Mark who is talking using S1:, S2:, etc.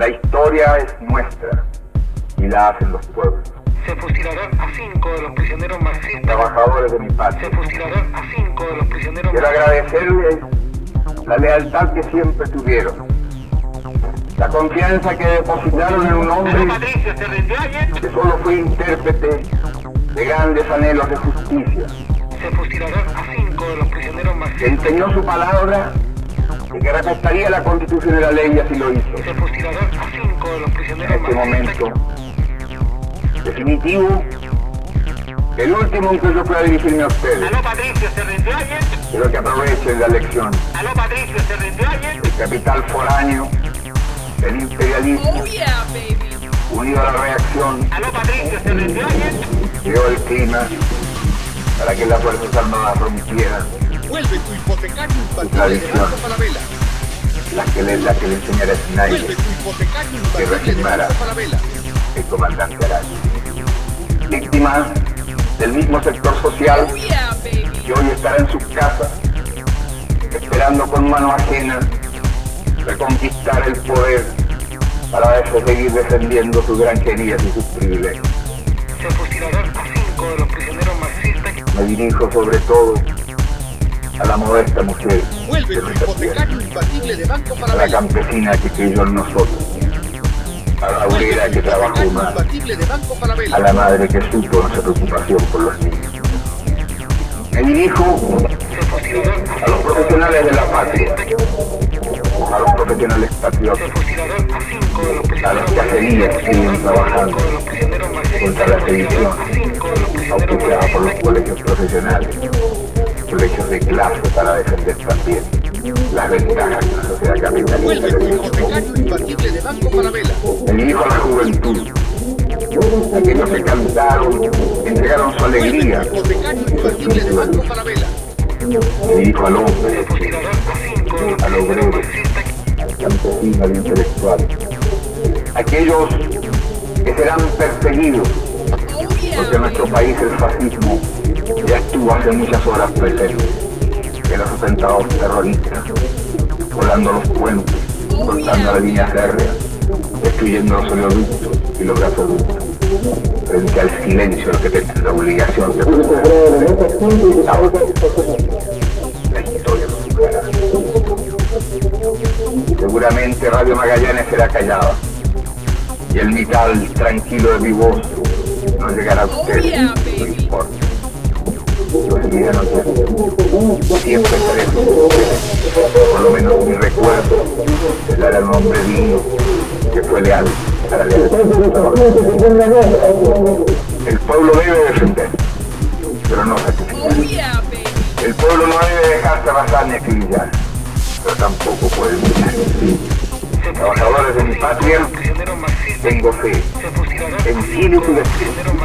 S1: La historia es nuestra y la hacen los pueblos.
S2: Se fusilarán a 5 de los prisioneros marxistas.
S1: Trabajadores de mi patria.
S2: Se fusilarán a 5 de los prisioneros
S1: Quiero
S2: marxistas.
S1: agradecerles la lealtad que siempre tuvieron, la confianza que depositaron en un hombre que solo fue intérprete de grandes anhelos de justicia,
S2: Se fusilarán a 5 de los prisioneros
S1: que
S2: marxistas.
S1: empeñó su palabra y que respetaría la Constitución y la ley, y así lo hizo.
S2: Se fusilarán a 5 de los
S1: En
S2: prisioneros
S1: este
S2: marxistas.
S1: momento definitivo, el último en que yo pueda dirigirme a ustedes.
S2: Aló Patricio, ¿se rindió ayer?
S1: Quiero que aprovechen la lección.
S2: Aló Patricio, ¿se rindió ayer?
S1: El capital foráneo, el imperialismo,
S3: Oh yeah, baby.
S1: unido a la reacción,
S2: Aló Patricio, ¿se rindió ayer?
S1: creó el clima para que las Fuerzas Armadas rompieran
S4: Vuelve tu hipotecario infantil de
S1: Tradición.
S4: Banco Falabella.
S1: la que le enseñara
S4: Vuelve
S1: Schneider,
S4: tu hipotecario infantil de
S1: reafirmara.
S4: Banco Falabella.
S1: el comandante Araya. Víctima del mismo sector social
S3: Oh yeah, baby.
S1: que hoy estará en sus casas, esperando con mano ajena reconquistar el poder para seguir defendiendo sus granjerías y sus privilegios.
S2: Se fusilarán a 5 de los prisioneros marxistas.
S1: Me dirijo sobre todo a la modesta mujer
S4: Vuelve
S1: de
S4: tu
S1: nuestra tierra,
S4: hipotecario infantil de Banco
S1: a la
S4: Falabella.
S1: campesina que creyó en nosotros, a la obrera que trabajó más,
S4: Infantil de Banco Falabella.
S1: a la madre que supo nuestra preocupación por los niños. Me dirijo
S2: Se fusilarán
S1: a los profesionales de la patria, a los profesionales patriotas,
S2: Se fusilarán a 5 de los
S1: a
S2: prisioneros
S1: los cacerías que siguen trabajando
S2: de los prisioneros marxistas.
S1: contra la sedición,
S2: A 5 de los prisioneros
S1: auspiciada por los
S2: marxistas.
S1: colegios profesionales, colegios de clase para defender también las ventajas de una sociedad capitalista.
S4: Vuelve tu hipotecario infantil de Banco Falabella.
S1: Me dirijo a la juventud, aquellos que cantaron, entregaron su
S4: Vuelve
S1: alegría,
S4: tu hipotecario infantil de Banco Falabella.
S1: me dirijo al hombre,
S2: Se fusilarán a 5 de los
S1: al
S2: prisioneros
S1: obrero,
S2: marxistas.
S1: al campesino, al intelectual, aquellos que serán perseguidos,
S3: Oh yeah,
S1: porque en nuestro país el fascismo ya estuvo hace muchas horas presente, que los atentados terroristas, volando los puentes, cortando la línea férrea, destruyendo los oleoductos y los gasoductos, frente al silencio que tienen la obligación de proteger. La historia nos juzgará. Seguramente Radio Magallanes será callada y el metal tranquilo de mi voz no llegará a ustedes, no importa. Yo seguiré anunciando. Siempre estaré con ustedes. Por lo menos mi recuerdo será el hombre digno que fue leal a la lealtad. El pueblo debe defender, pero no sacrificar.
S3: Oh yeah, baby.
S1: El pueblo no debe dejarse arrasar ni acribillar, pero tampoco puede luchar. Trabajadores de mi patria,
S2: Prisioneros marxistas.
S1: tengo fe
S2: Se fusilarán
S1: en Chile y su destino.
S2: prisioneros